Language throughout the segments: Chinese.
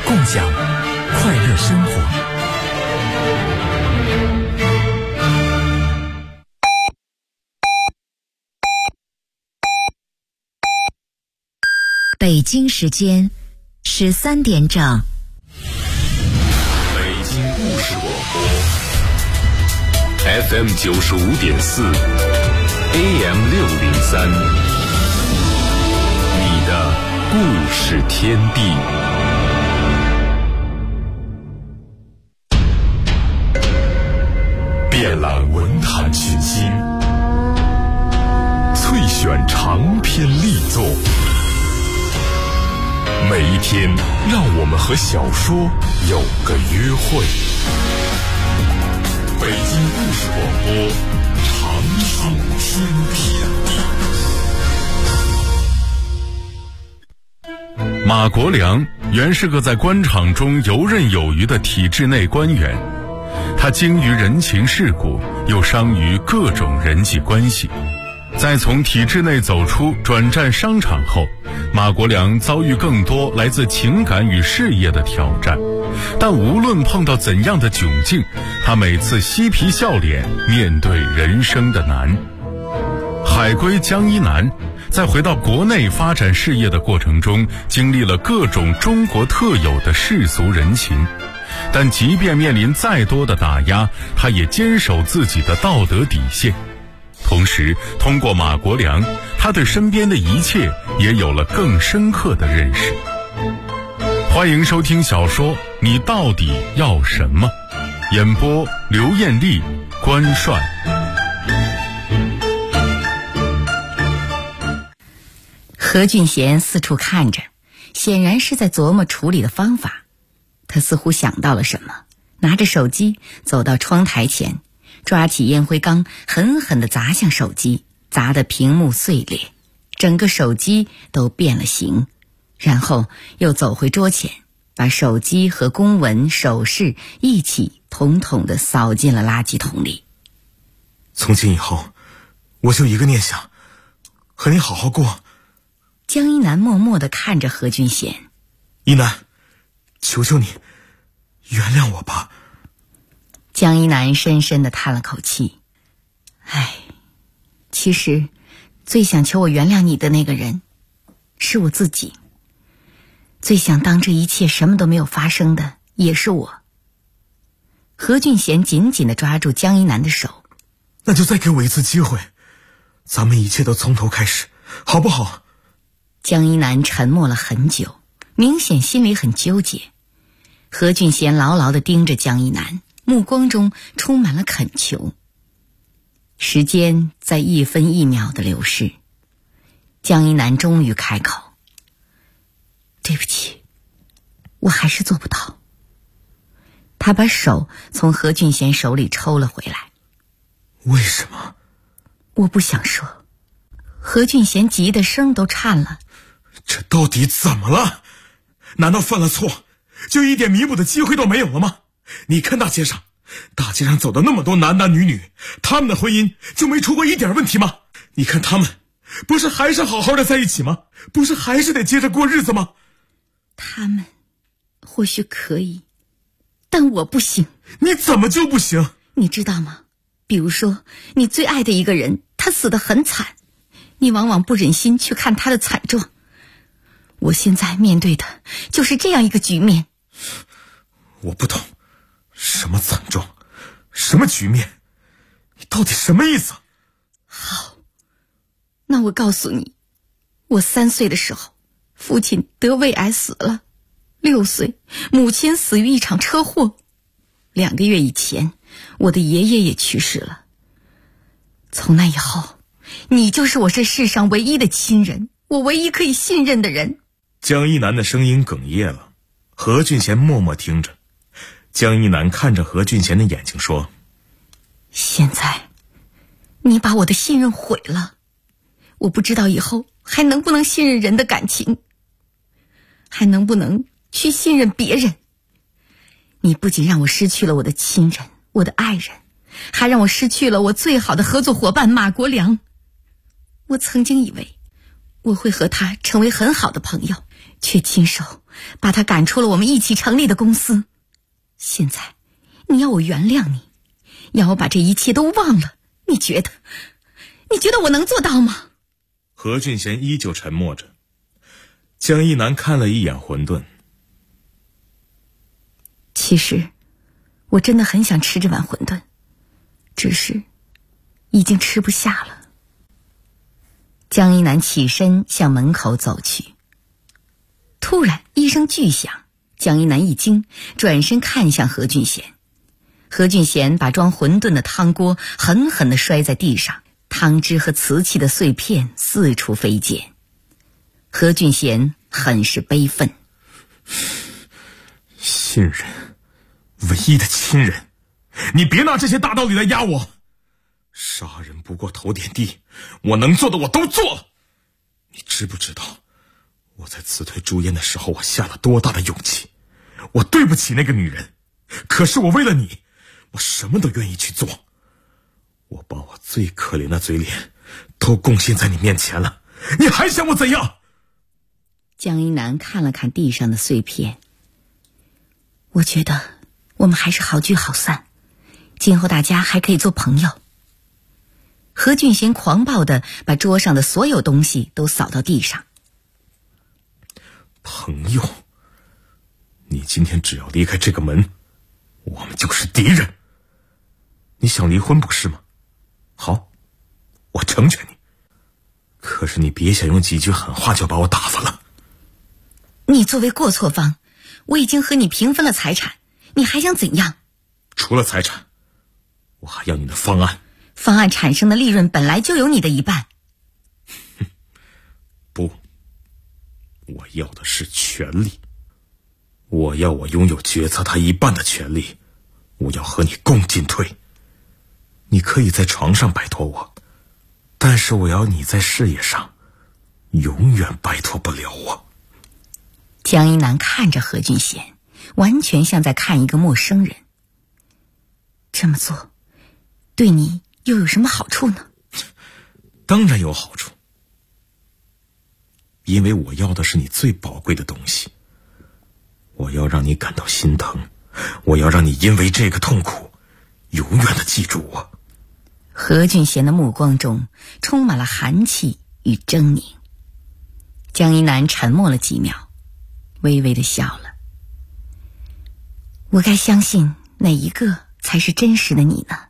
共享快乐生活。 北京时间13点整。 北京故事广播 FM 95.4 AM 603，你的故事天地。遍览文坛群星，萃选长篇力作。每一天，让我们和小说有个约会。北京故事广播，长寿天地。马国良原是个在官场中游刃有余的体制内官员，他精于人情世故，又商于各种人际关系。在从体制内走出转战商场后，马国良遭遇更多来自情感与事业的挑战，但无论碰到怎样的窘境，他每次嬉皮笑脸面对人生的难。海归江一南在回到国内发展事业的过程中，经历了各种中国特有的世俗人情，但即便面临再多的打压，他也坚守自己的道德底线。同时，通过马国良，他对身边的一切也有了更深刻的认识。欢迎收听小说《你到底要什么》，演播刘艳丽、关帅。 何俊贤四处看着，显然是在琢磨处理的方法。他似乎想到了什么，拿着手机走到窗台前，抓起烟灰缸狠狠地砸向手机，砸得屏幕碎裂，整个手机都变了形。然后又走回桌前，把手机和公文、首饰一起统统地扫进了垃圾桶里。 从今以后，我就一个念想，和你好好过。 江一南默默地看着何俊贤。 一南，求求你，原谅我吧。 江一南深深地叹了口气。其实最想求我原谅你的那个人是我自己，最想当这一切什么都没有发生的也是我。何俊贤紧紧地抓住江一南的手。 那就再给我一次机会，咱们一切都从头开始，好不好？ 江一南沉默了很久，明显心里很纠结。何俊贤牢牢地盯着江一南，目光中充满了恳求。时间在一分一秒的流逝，江一南终于开口：对不起，我还是做不到。他把手从何俊贤手里抽了回来。 为什么？ 我不想说。何俊贤急得声都颤了。 这到底怎么了？难道犯了错就一点弥补的机会都没有了吗？你看大街上走的那么多男男女女，他们的婚姻就没出过一点问题吗？你看他们不是还是好好的在一起吗？不是还是得接着过日子吗？ 他们或许可以，但我不行。 你怎么就不行？ 你知道吗？比如说你最爱的一个人，他死得很惨，你往往不忍心去看他的惨状。我现在面对的就是这样一个局面。 我不懂，什么惨状，什么局面，你到底什么意思？ 好，那我告诉你，我3岁的时候，父亲得胃癌死了；6岁，母亲死于一场车祸；2个月以前，我的爷爷也去世了。从那以后，你就是我这世上唯一的亲人，我唯一可以信任的人。 江一南的声音哽咽了，何俊贤默默听着。江一南看着何俊贤的眼睛说： 现在你把我的信任毁了，我不知道以后还能不能信任人的感情，还能不能去信任别人。你不仅让我失去了我的亲人，我的爱人，还让我失去了我最好的合作伙伴马国良。我曾经以为我会和他成为很好的朋友， 却亲手把他赶出了我们一起成立的公司。现在你要我原谅你，要我把这一切都忘了，你觉得我能做到吗？ 何俊贤依旧沉默着。江一南看了一眼馄饨。 其实我真的很想吃这碗馄饨，只是已经吃不下了。江一南起身向门口走去，突然一声巨响，江一南一惊，转身看向何俊贤。何俊贤把装馄饨的汤锅狠狠地摔在地上，汤汁和瓷器的碎片四处飞溅。何俊贤很是悲愤。 信任，唯一的亲人，你别拿这些大道理来压我。杀人不过头点地，我能做的我都做了。你知不知道我在辞退朱烟的时候我下了多大的勇气？我对不起那个女人，可是我为了你，我什么都愿意去做。我把我最可怜的嘴脸都贡献在你面前了，你还想我怎样？ 江一南看了看地上的碎片，我觉得我们还是好聚好散，今后大家还可以做朋友。何俊贤狂暴地把桌上的所有东西都扫到地上。 朋友？你今天只要离开这个门，我们就是敌人。你想离婚不是吗？好，我成全你。可是你别想用几句狠话就把我打发了。 你作为过错方，我已经和你平分了财产，你还想怎样？ 除了财产，我还要你的方案。 方案产生的利润本来就有你的一半。 不，我要的是权利。我要我拥有决策他一半的权利，我要和你共进退。你可以在床上摆脱我，但是我要你在事业上永远摆脱不了我。 江一南看着何俊贤，完全像在看一个陌生人。这么做对你又有什么好处呢？ 当然有好处，因为我要的是你最宝贵的东西。我要让你感到心疼，我要让你因为这个痛苦永远的记住我。 何俊贤的目光中充满了寒气与狰狞。江一南沉默了几秒，微微的笑了。我该相信哪一个才是真实的你呢？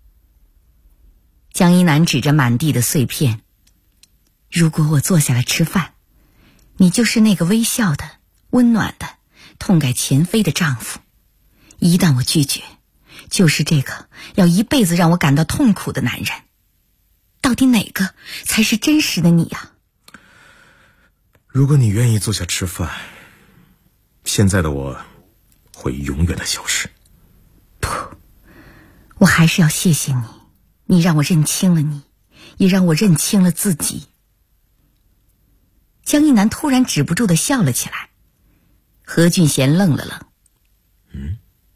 江一南指着满地的碎片，如果我坐下来吃饭，你就是那个微笑的、温暖的、痛改前非的丈夫；一旦我拒绝，就是这个要一辈子让我感到痛苦的男人。到底哪个才是真实的你呀？ 如果你愿意坐下吃饭，现在的我会永远的消失。 不，我还是要谢谢你，你让我认清了你，也让我认清了自己。江一南突然止不住的笑了起来。何俊贤愣了愣。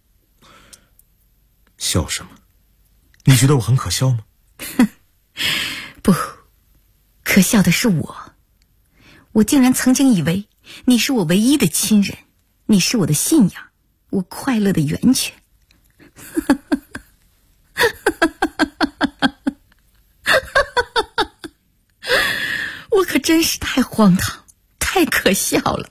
笑什么？你觉得我很可笑吗？ 不，可笑的是我竟然曾经以为你是我唯一的亲人，你是我的信仰，我快乐的源泉。我可真是太荒唐，太可笑了。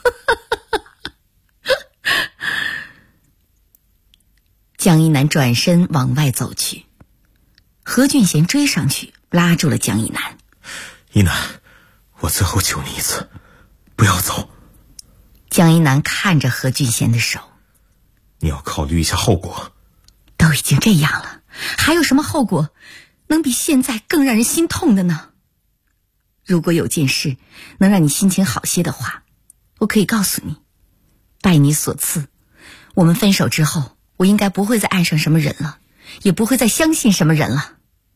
江一南转身往外走去，何俊贤追上去拉住了江一南。 一南，我最后求你一次，不要走。 江一南看着何俊贤的手， 你要考虑一下后果。 都已经这样了，还有什么后果能比现在更让人心痛的呢？如果有件事能让你心情好些的话，我可以告诉你，拜你所赐，我们分手之后，我应该不会再爱上什么人了，也不会再相信什么人了。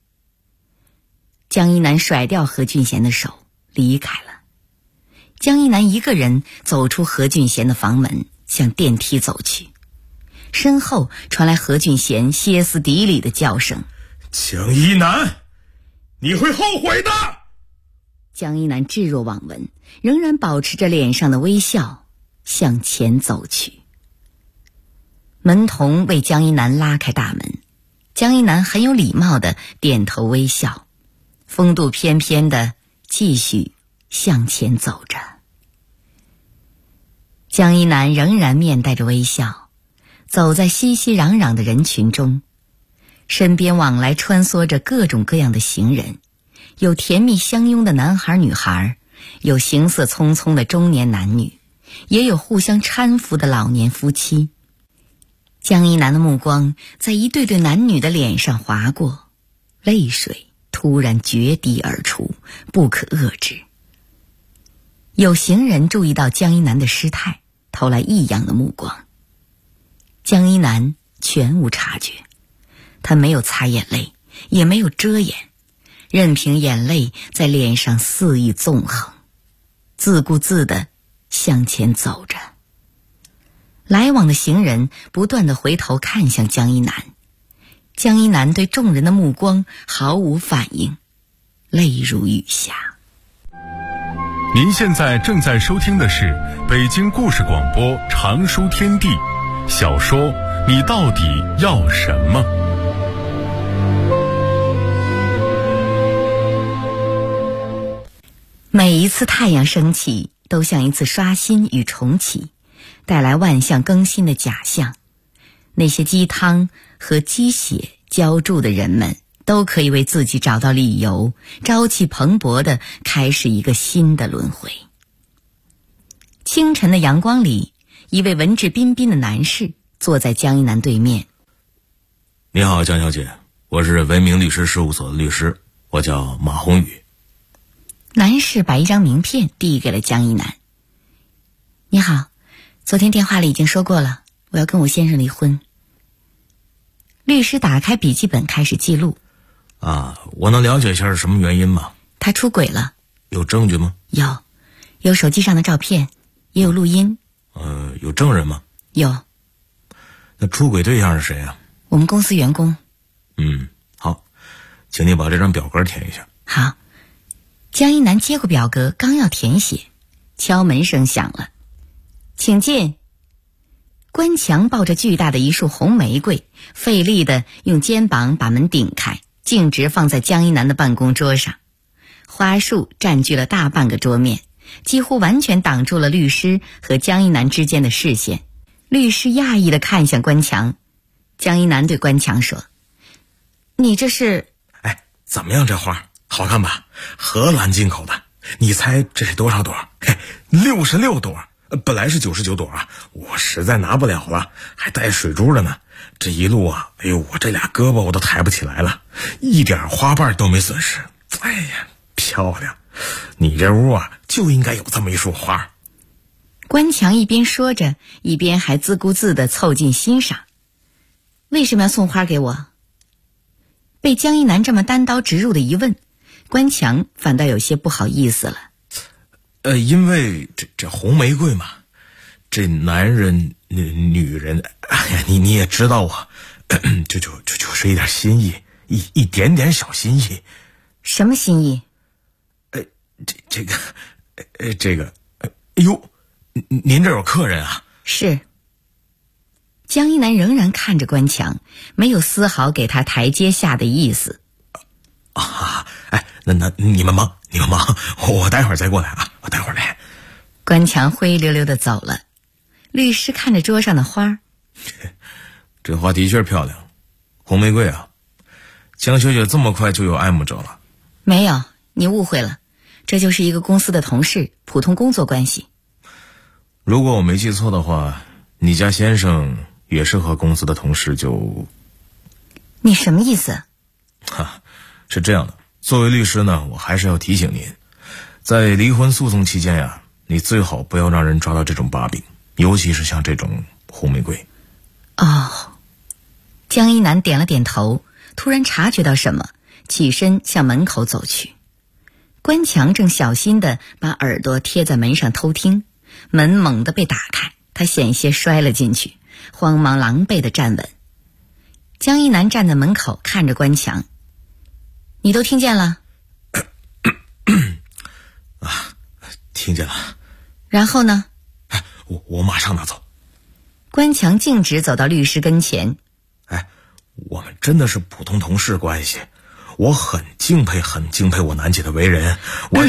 江一南甩掉何俊贤的手，离开了。江一南一个人走出何俊贤的房门，向电梯走去。身后传来何俊贤歇斯底里的叫声： 江一南，你会后悔的！ 江一南置若罔闻，仍然保持着脸上的微笑向前走去。门童为江一南拉开大门，江一南很有礼貌地点头微笑，风度翩翩地继续向前走着。江一南仍然面带着微笑，走在熙熙攘攘的人群中，身边往来穿梭着各种各样的行人，有甜蜜相拥的男孩女孩，有行色匆匆的中年男女，也有互相搀扶的老年夫妻。江一南的目光在一对对男女的脸上划过，泪水突然决堤而出，不可遏制。有行人注意到江一南的失态，投来异样的目光。江一南全无察觉，他没有擦眼泪，也没有遮掩，任凭眼泪在脸上肆意纵横，自顾自地向前走着。来往的行人不断地回头看向江一南，江一南对众人的目光毫无反应，泪如雨下。 您现在正在收听的是北京故事广播长书天地小说《你到底要什么》。 每一次太阳升起，都像一次刷新与重启，带来万象更新的假象。那些鸡汤和鸡血浇筑的人们，都可以为自己找到理由，朝气蓬勃地开始一个新的轮回。清晨的阳光里，一位文质彬彬的男士坐在江一南对面。 你好，江小姐，我是文明律师事务所的律师，我叫马宏宇。 男士把一张名片递给了江一南。你好，昨天电话里已经说过了，我要跟我先生离婚。律师打开笔记本开始记录。 我能了解一下是什么原因吗？ 他出轨了。 有证据吗？ 有手机上的照片，也有录音。 有证人吗？ 有。 那出轨对象是谁啊？ 我们公司员工。 好，请你把这张表格填一下。 好。江一南接过表格，刚要填写，敲门声响了。请进。关强抱着巨大的一束红玫瑰，费力地用肩膀把门顶开，径直放在江一南的办公桌上。花束占据了大半个桌面，几乎完全挡住了律师和江一南之间的视线。律师讶异地看向关强，江一南对关强说：“你这是…… 怎么样，这花好看吧？荷兰进口的，你猜这是多少朵？66朵，本来是99朵啊，我实在拿不了了，还带水珠的呢。这一路啊，我这俩胳膊我都抬不起来了，一点花瓣都没损失。漂亮！你这屋啊，就应该有这么一束花。” 关强一边说着，一边还自顾自地凑近欣赏。为什么要送花给我？被江一南这么单刀直入的一问，关强反倒有些不好意思了。 因为这红玫瑰嘛，这男人女人，你也知道啊，就是一点心意，一点点小心意。 什么心意？ 这个，您这有客人啊？ 是。江一南仍然看着关强，没有丝毫给他台阶下的意思。 那你们忙，我待会儿再过来啊，我待会儿来。 关强灰溜溜地走了。律师看着桌上的花， 这花的确漂亮，红玫瑰啊。江小姐这么快就有爱慕者了？ 没有，你误会了，这就是一个公司的同事，普通工作关系。 如果我没记错的话，你家先生也是和公司的同事就…… 你什么意思？ 是这样的，作为律师呢，我还是要提醒您，在离婚诉讼期间呀，你最好不要让人抓到这种把柄，尤其是像这种红玫瑰。 江一南点了点头，突然察觉到什么，起身向门口走去。关强正小心地把耳朵贴在门上偷听，门猛地被打开，他险些摔了进去，慌忙狼狈地站稳。江一南站在门口看着关强。你都听见了？ 听见了。 然后呢？ 我马上拿走。 关强径直走到律师跟前。 我们真的是普通同事关系，我很敬佩我楠姐的为人。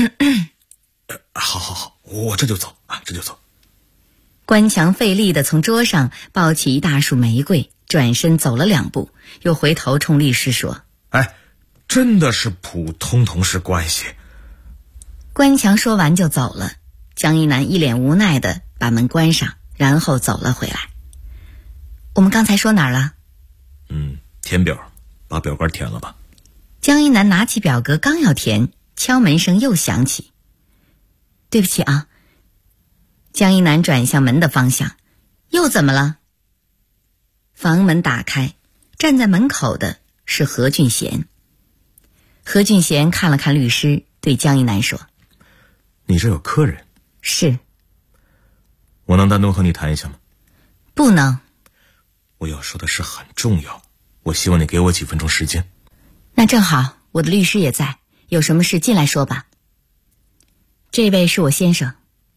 好，我这就走。 关强费力地从桌上抱起一大束玫瑰，转身走了2步，又回头冲律师说： 真的是普通同事关系。 关强说完就走了。江一楠一脸无奈地把门关上，然后走了回来。我们刚才说哪儿了？ 填表，把表格填了吧。 江一楠拿起表格刚要填，敲门声又响起。对不起啊。江一楠转向门的方向。又怎么了？房门打开，站在门口的是何俊贤。何俊贤看了看律师，对江一楠说： 你这有客人？ 是。 我能单独和你谈一下吗？ 不能。 我要说的事很重要，我希望你给我几分钟时间。 那正好，我的律师也在，有什么事进来说吧。这位是我先生。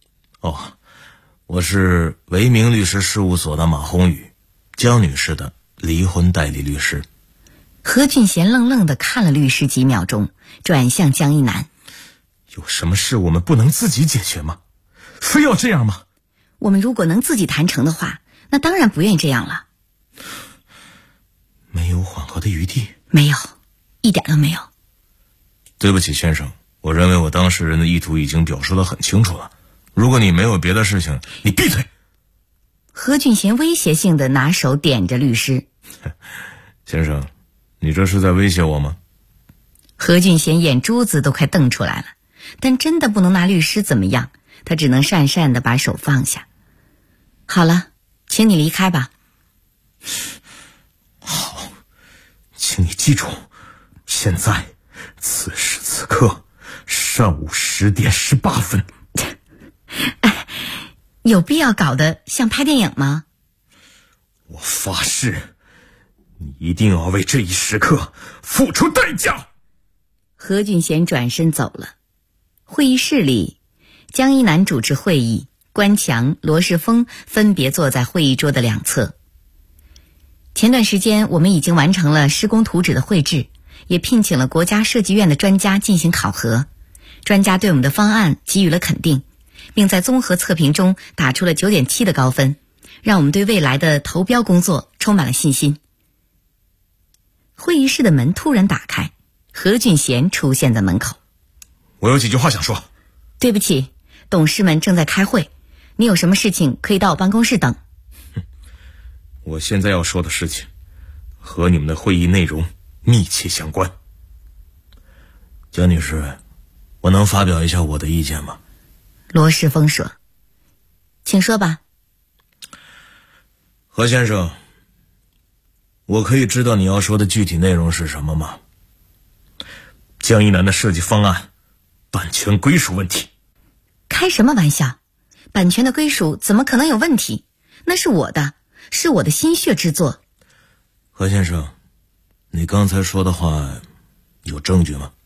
我是维明律师事务所的马宏宇，江女士的离婚代理律师。 何俊贤愣愣地看了律师几秒钟，转向江一楠： 有什么事我们不能自己解决吗？非要这样吗？ 我们如果能自己谈成的话，那当然不愿意这样了。 没有缓和的余地？ 没有，一点都没有。 对不起先生，我认为我当事人的意图已经表述得很清楚了，如果你没有别的事情，你闭嘴。 何俊贤威胁性地拿手点着律师。 先生，你这是在威胁我吗？ 何俊贤眼珠子都快瞪出来了，但真的不能拿律师怎么样，他只能讪讪地把手放下。好了，请你离开吧。 好，请你记住，现在此时此刻上午10点18分。 有必要搞得像拍电影吗？ 我发誓，你一定要为这一时刻付出代价。 何俊贤转身走了。会议室里，江一楠主持会议，关强、罗世峰分别坐在会议桌的两侧。前段时间我们已经完成了施工图纸的绘制，也聘请了国家设计院的专家进行考核。专家对我们的方案给予了肯定，并在综合测评中打出了9.7的高分，让我们对未来的投标工作充满了信心。会议室的门突然打开，何俊贤出现在门口。 我有几句话想说。 对不起，董事们正在开会，你有什么事情可以到我办公室等。 我现在要说的事情和你们的会议内容密切相关。江女士，我能发表一下我的意见吗？ 罗世峰说。请说吧。 何先生，我可以知道你要说的具体内容是什么吗？江一楠的设计方案版权归属问题。 开什么玩笑，版权的归属怎么可能有问题？那是我的，是我的心血之作。 何先生，你刚才说的话有证据吗？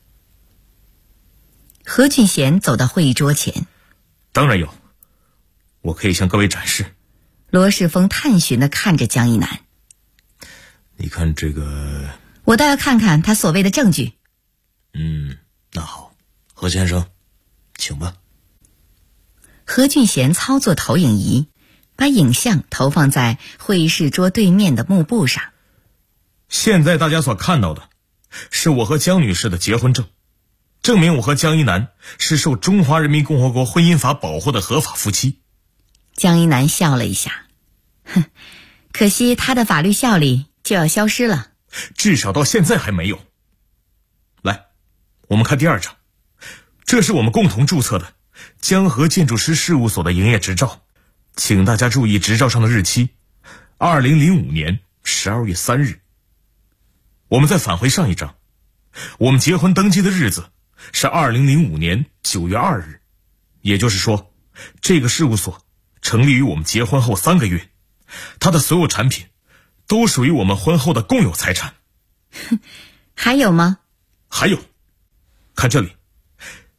何俊贤走到会议桌前。 当然有，我可以向各位展示。 罗世峰探寻地看着江一楠。 你看这个， 我倒要看看他所谓的证据。 那好，何先生，请吧。 何俊贤操作投影仪，把影像投放在会议室桌对面的幕布上。 现在大家所看到的是我和江女士的结婚证，证明我和江一楠是受中华人民共和国婚姻法保护的合法夫妻。 江一楠笑了一下，可惜他的法律效力就要消失了。 至少到现在还没有。来，我们看第2张，这是我们共同注册的江河建筑师事务所的营业执照，请大家注意执照上的日期，2005年12月3日。我们再返回上一张，我们结婚登记的日子是2005年9月2日，也就是说，这个事务所成立于我们结婚后3个月，它的所有产品都属于我们婚后的共有财产。 还有吗？ 还有，看这里，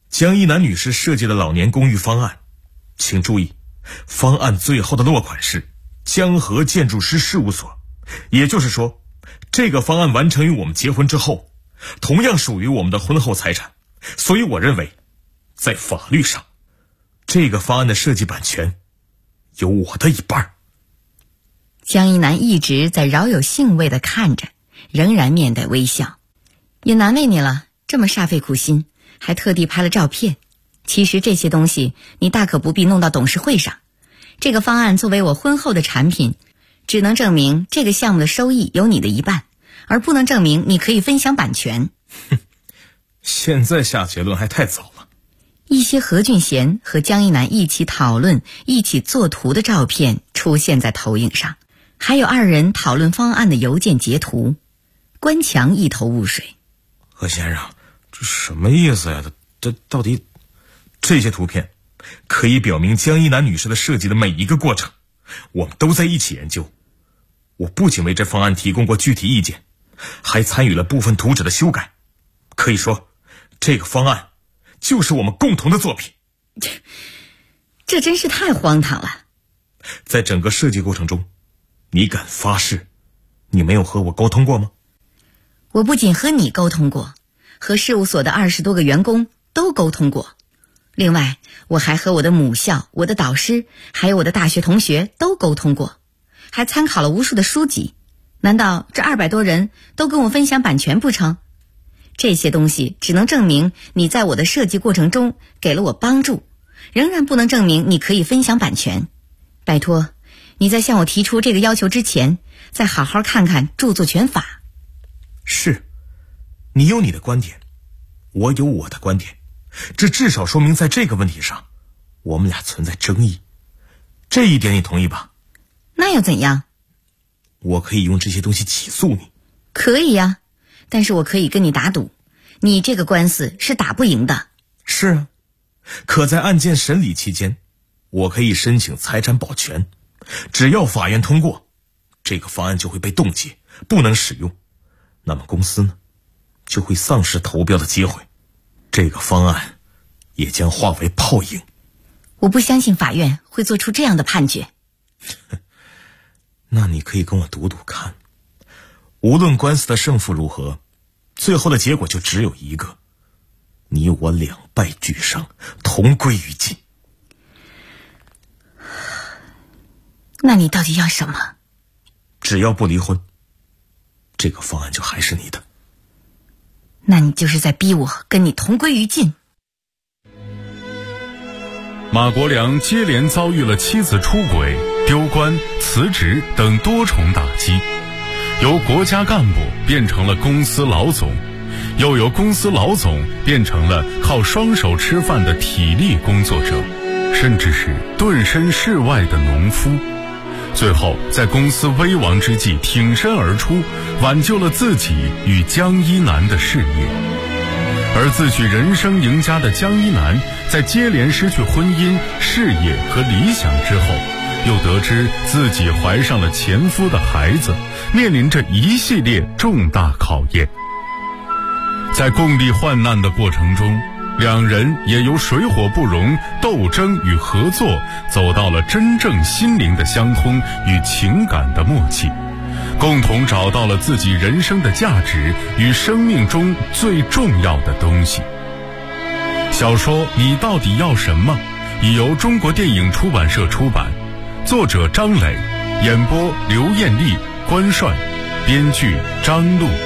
江一楠女士设计的老年公寓方案，请注意，方案最后的落款是江河建筑师事务所，也就是说，这个方案完成于我们结婚之后，同样属于我们的婚后财产。所以我认为，在法律上，这个方案的设计版权有我的一半。 江一楠一直在饶有兴味地看着，仍然面带微笑。也难为你了，这么煞费苦心，还特地拍了照片。其实这些东西你大可不必弄到董事会上。这个方案作为我婚后的产品，只能证明这个项目的收益有你的一半，而不能证明你可以分享版权。 现在下结论还太早了。 一些何俊贤和江一楠一起讨论、一起作图的照片出现在投影上，还有二人讨论方案的邮件截图。关强一头雾水。 何先生，这什么意思呀？这到底？这些图片可以表明江一楠女士的设计的每一个过程，我们都在一起研究。我不仅为这方案提供过具体意见，还参与了部分图纸的修改。可以说，这个方案就是我们共同的作品。 这真是太荒唐了。 在整个设计过程中，你敢发誓你没有和我沟通过吗？ 我不仅和你沟通过，和事务所的20多个员工都沟通过。另外，我还和我的母校、我的导师，还有我的大学同学都沟通过，还参考了无数的书籍。难道这200多人都跟我分享版权不成？这些东西只能证明你在我的设计过程中给了我帮助，仍然不能证明你可以分享版权。拜托，你在向我提出这个要求之前，再好好看看著作权法。 是，你有你的观点，我有我的观点，这至少说明在这个问题上，我们俩存在争议。这一点你同意吧？ 那又怎样？ 我可以用这些东西起诉你。 可以呀，但是我可以跟你打赌，你这个官司是打不赢的。 是啊，可在案件审理期间，我可以申请财产保全，只要法院通过，这个方案就会被冻结，不能使用。那么公司呢，就会丧失投标的机会，这个方案也将化为泡影。 我不相信法院会做出这样的判决。 那你可以跟我赌赌看，无论官司的胜负如何，最后的结果就只有一个，你我两败俱伤，同归于尽。 那你到底要什么？ 只要不离婚，这个方案就还是你的。 那你就是在逼我跟你同归于尽。 马国良接连遭遇了妻子出轨、丢官、辞职等多重打击，由国家干部变成了公司老总，又由公司老总变成了靠双手吃饭的体力工作者，甚至是顿身事外的农夫。最后在公司危亡之际挺身而出，挽救了自己与江一楠的事业。而自诩人生赢家的江一楠，在接连失去婚姻、事业和理想之后，又得知自己怀上了前夫的孩子，面临着一系列重大考验。在共历患难的过程中，两人也由水火不容、斗争与合作，走到了真正心灵的相通与情感的默契，共同找到了自己人生的价值与生命中最重要的东西。小说《你到底要什么》已由中国电影出版社出版，作者张磊，演播刘艳丽、关帅，编剧张璐。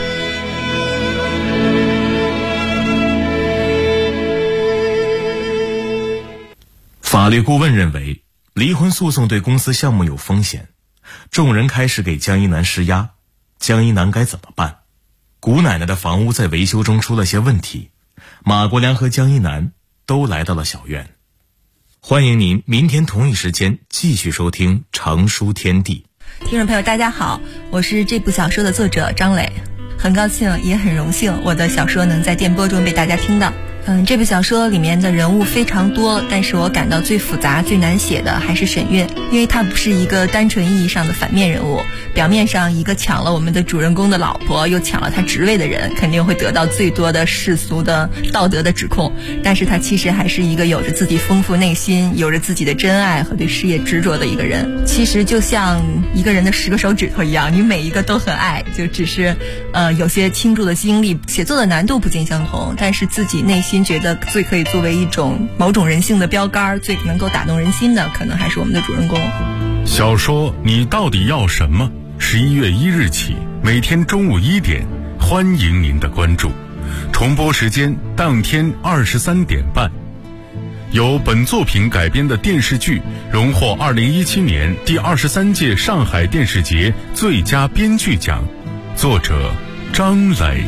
法律顾问认为，离婚诉讼对公司项目有风险，众人开始给江一楠施压。江一楠该怎么办？古奶奶的房屋在维修中出了些问题，马国良和江一楠都来到了小院。欢迎您明天同一时间继续收听《成书天地》。 听众朋友大家好，我是这部小说的作者张磊，很高兴也很荣幸我的小说能在电波中被大家听到。 这部小说里面的人物非常多，但是我感到最复杂最难写的还是沈月，因为她不是一个单纯意义上的反面人物，表面上一个抢了我们的主人公的老婆又抢了他职位的人，肯定会得到最多的世俗的道德的指控，但是他其实还是一个有着自己丰富内心，有着自己的真爱和对事业执着的一个人。其实就像一个人的10个手指头一样，你每一个都很爱，就只是有些倾注的精力，写作的难度不尽相同，但是自己内心觉得最可以作为一种某种人性的标杆，最能够打动人心的，可能还是我们的主人公。 小说《你到底要什么》11月1日起，每天中午1点，欢迎您的关注。重播时间当天23点半。由本作品改编的电视剧荣获2017年第23届上海电视节最佳编剧奖，作者张磊。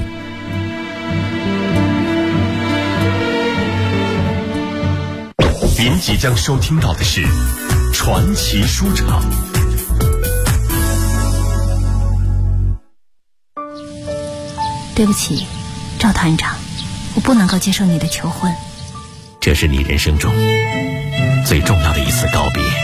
您即将收听到的是传奇书场。 对不起，赵团长，我不能够接受你的求婚。 这是你人生中最重要的一次告别，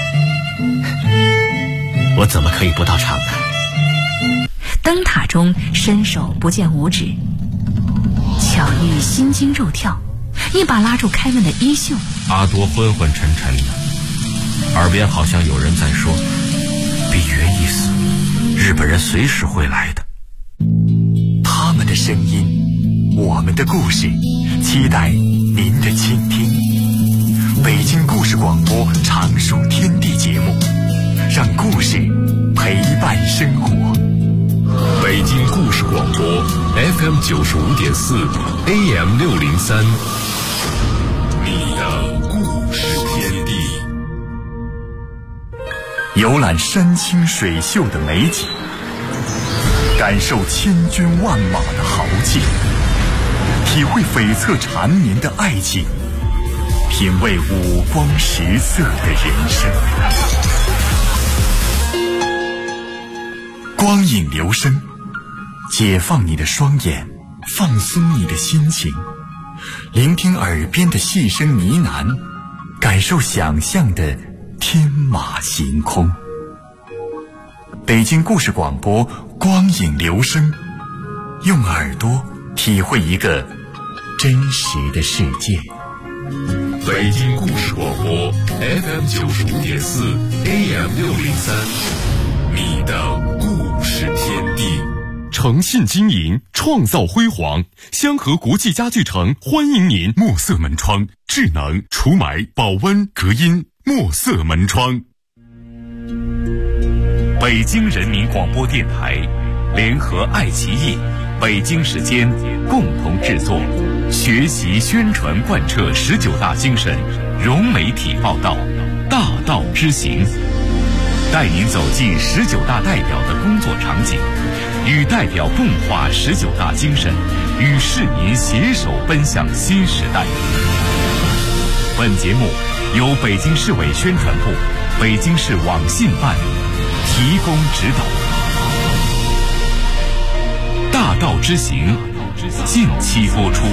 我怎么可以不到场呢？ 灯塔中伸手不见五指，巧遇心惊肉跳，一把拉住开门的衣袖。 阿多昏昏沉沉的，耳边好像有人在说：比约意思，日本人随时会来的。 他们的声音，我们的故事，期待您的倾听。北京故事广播常数天地节目，让故事陪伴生活。 北京故事广播 FM 95.4 AM 603，你的故事天地。 游览山清水秀的美景，感受千军万马的豪气，体会悱恻缠绵的爱情，品味五光十色的人生。光影流声，解放你的双眼，放松你的心情，聆听耳边的细声呢喃，感受想象的天马行空。北京故事广播光影流声，用耳朵体会一个真实的世界。 北京故事广播 FM 95.4 AM 603，你的故事天地。 诚信经营，创造辉煌。香河国际家具城欢迎您。 墨色门窗，智能除霾、保温、隔音。墨色门窗。 北京人民广播电台联合爱奇艺、北京时间共同制作，学习宣传贯彻19大精神，融媒体报道，大道之行，带您走进19大代表的工作场景，与代表共话19大精神，与市民携手奔向新时代。本节目由北京市委宣传部、北京市网信办提供指导。大道之行，近期播出。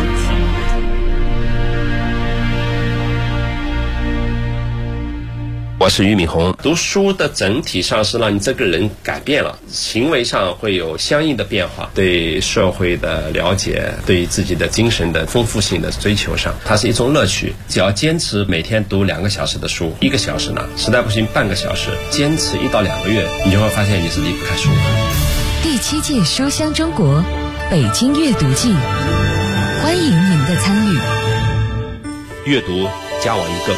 我是俞敏洪。读书的整体上是让你这个人改变了，行为上会有相应的变化，对社会的了解，对自己的精神的丰富性的追求上，它是一种乐趣。只要坚持每天读2个小时的书，1个小时呢，实在不行半个小时，坚持1到2个月，你就会发现你是离不开书。 第7届书香中国北京阅读季，欢迎您的参与。 阅读加我1个。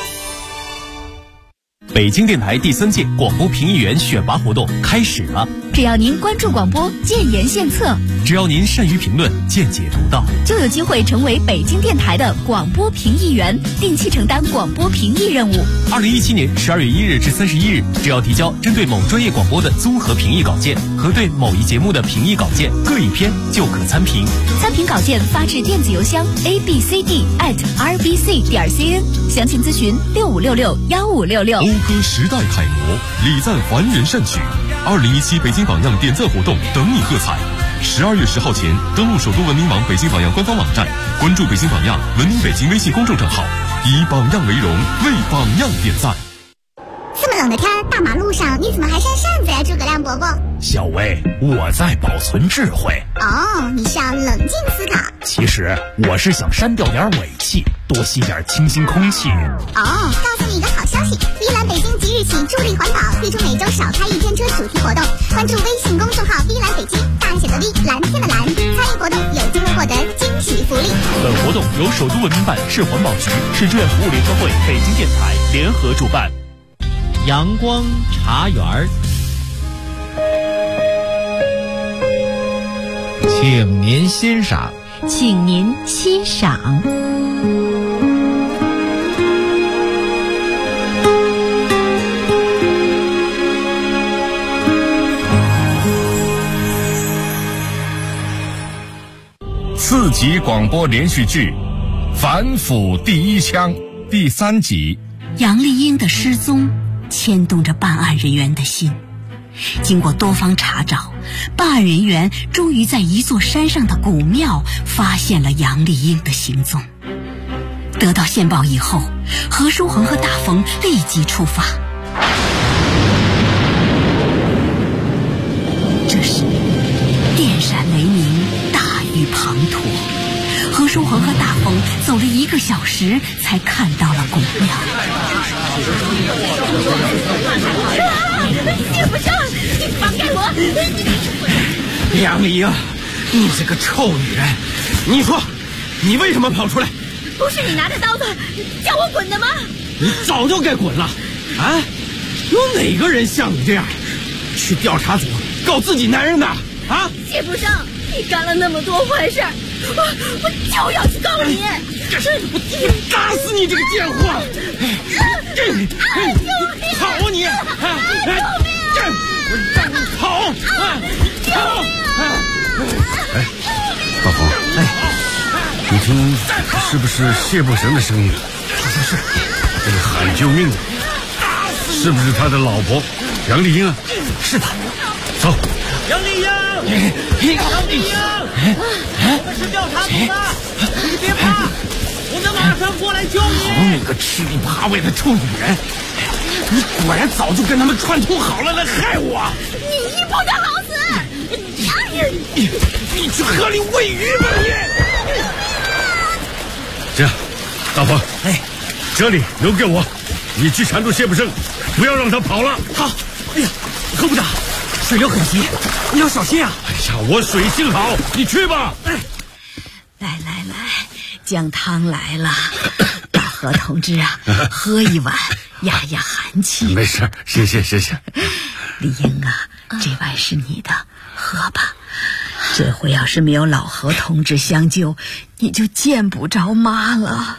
北京电台第3届广播评议员选拔活动开始了。 只要您关注广播，建言献策； 只要您善于评论，见解独到， 就有机会成为北京电台的广播评议员，定期承担广播评议任务。 2017年12月1日至31日，只要提交针对某专业广播的综合评议稿件和对某一节目的评议稿件各1篇，就可参评。 参评稿件发至电子邮箱 abcd@rbc.cn， 详情咨询65661566。 讴歌时代楷模，礼赞凡人善举。2017北京榜样点赞活动等你喝彩， 12月10号前登录首都文明网北京榜样官方网站，关注北京榜样文明北京微信公众账号，以榜样为荣，为榜样点赞。 这么冷的天，大马路上你怎么还扇扇子呀，诸葛亮伯伯？ 小薇，我在保存智慧。 哦，你是要冷静思考。 其实我是想删掉点尾气，多吸点清新空气。 哦，告诉你一个好消息，V蓝北京即日起助力环保，推出每周少开一天车主题活动。关注微信公众号 V蓝北京，大写的 V， 蓝天的蓝，参与活动有机会获得惊喜福利。 本活动由首都文明办、市环保局、市志愿服务联合会、北京电台联合主办。 阳光茶园儿，请您欣赏， 请您欣赏。 4集广播连续剧《反腐第一枪》第3集。 杨丽英的失踪牵动着办案人员的心。经过多方查找，办案人员终于在一座山上的古庙发现了杨丽英的行踪。得到线报以后，何书恒和大冯立即出发。这时电闪雷鸣，大雨滂沱，何书恒和大冯走了1个小时才看到了古庙。 谢不上，你放开我！ 杨丽英，你这个臭女人，你说你为什么跑出来？ 不是你拿着刀子叫我滚的吗？ 你早就该滚了啊！有哪个人像你这样去调查组告自己男人的啊？ 谢不上，你干了那么多坏事，我就要去告你！ 我打死你这个贱货！跑啊你！ 救命啊！ 我让你跑！跑！ 哎，大鹏，你听，是不是谢不神的声音？ 好像是。 这个喊救命的，是不是他的老婆杨丽英啊？ 是的。 走。 杨丽英，杨丽英，我们是调查组的，你别怕，我们马上过来救你。好你个吃里扒外的臭女人，你果然早就跟他们串通好了来害我。 你一不得好死！ 你去河里喂鱼吧你！ 这样，大鹏，这里留给我，你去缠住谢不胜，不要让他跑了。 好。哎呀，何部长，水流很急，你要小心啊！ 哎呀，我水性好，你去吧。 来，姜汤来了，大何同志啊，喝一碗压压寒气。 没事，谢谢。 丽英啊，这碗是你的，喝吧。这回要是没有老何同志相救，你就见不着妈了。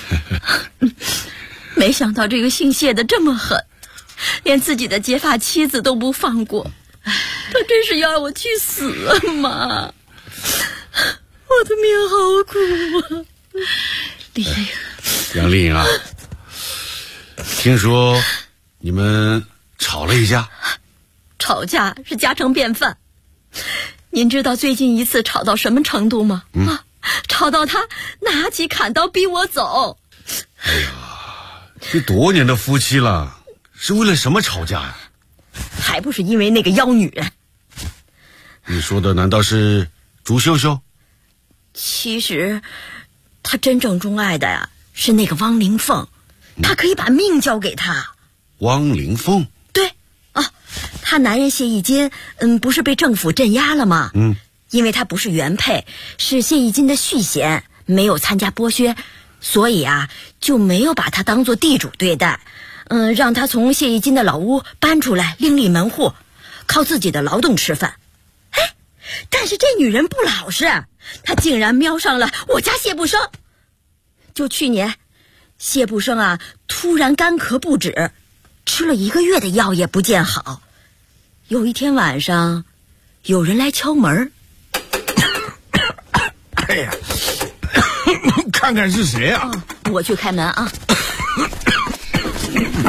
没想到这个姓谢的这么狠，连自己的结发妻子都不放过，他真是要我去死啊妈！我的命好苦啊！丽英， 杨丽英啊，听说你们吵了一架？ 吵架是家常便饭。您知道最近一次吵到什么程度吗？吵到他拿起砍刀逼我走。 哎呀，这多年的夫妻了，是为了什么吵架呀？ 还不是因为那个妖女人。 你说的难道是朱秀秀？ 其实他真正钟爱的呀是那个汪玲凤，他可以把命交给他。 汪玲凤？ 对啊，他男人谢义金不是被政府镇压了吗？因为他不是原配，是谢义金的续弦，没有参加剥削，所以啊就没有把他当作地主对待，让他从谢义金的老屋搬出来另立门户，靠自己的劳动吃饭。但是这女人不老实，她竟然瞄上了我家谢不生。就去年谢不生啊突然干咳不止，吃了1个月的药也不见好。有一天晚上有人来敲门。 哎呀，看看是谁啊？ 我去开门啊。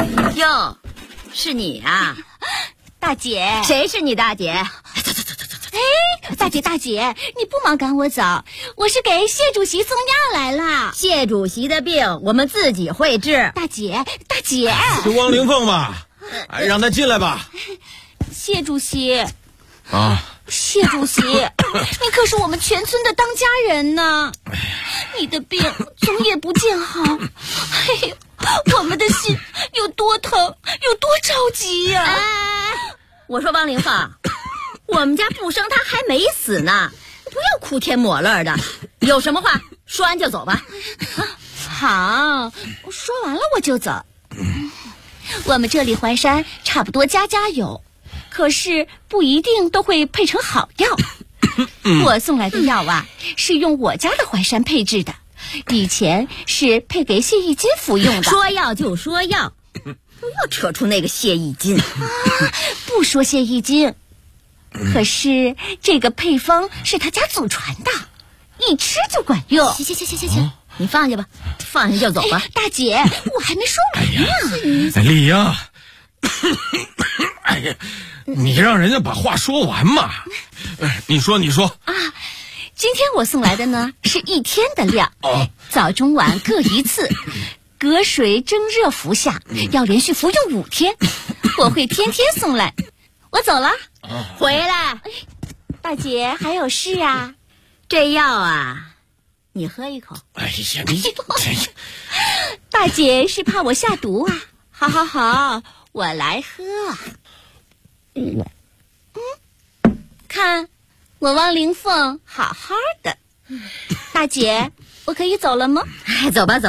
哟，是你啊， 大姐。 谁是你大姐？ 哎，大姐，你不忙赶我走，我是给谢主席送药来了。 谢主席的病我们自己会治。 大姐， 是汪灵凤吧？让她进来吧。 谢主席啊， 谢主席，你可是我们全村的当家人呢。你的病总也不见好，哎呦，我们的心有多疼，有多着急呀！ 我说汪灵凤，我们家不生他还没死呢，不要哭天抹泪的，有什么话说完就走吧。 好，说完了我就走。我们这里淮山差不多家家有，可是不一定都会配成好药。我送来的药啊，是用我家的淮山配制的，以前是配给谢义金服用的。 说药就说药，不要扯出那个谢义金不说谢义金，可是这个配方是他家祖传的，一吃就管用。 行，你放下吧，放下就走吧。 大姐，我还没说完呢。 丽英，哎呀，你让人家把话说完嘛。你说啊， 今天我送来的呢是1天的量，早中晚各1次，隔水蒸热服下，要连续服用5天。我会天天送来。我走了， 回来。 大姐还有事啊？ 这药啊，你喝一口。 哎呀，你大姐是怕我下毒啊？好，我来喝。看我汪灵凤好好的。大姐，我可以走了吗？ 走吧。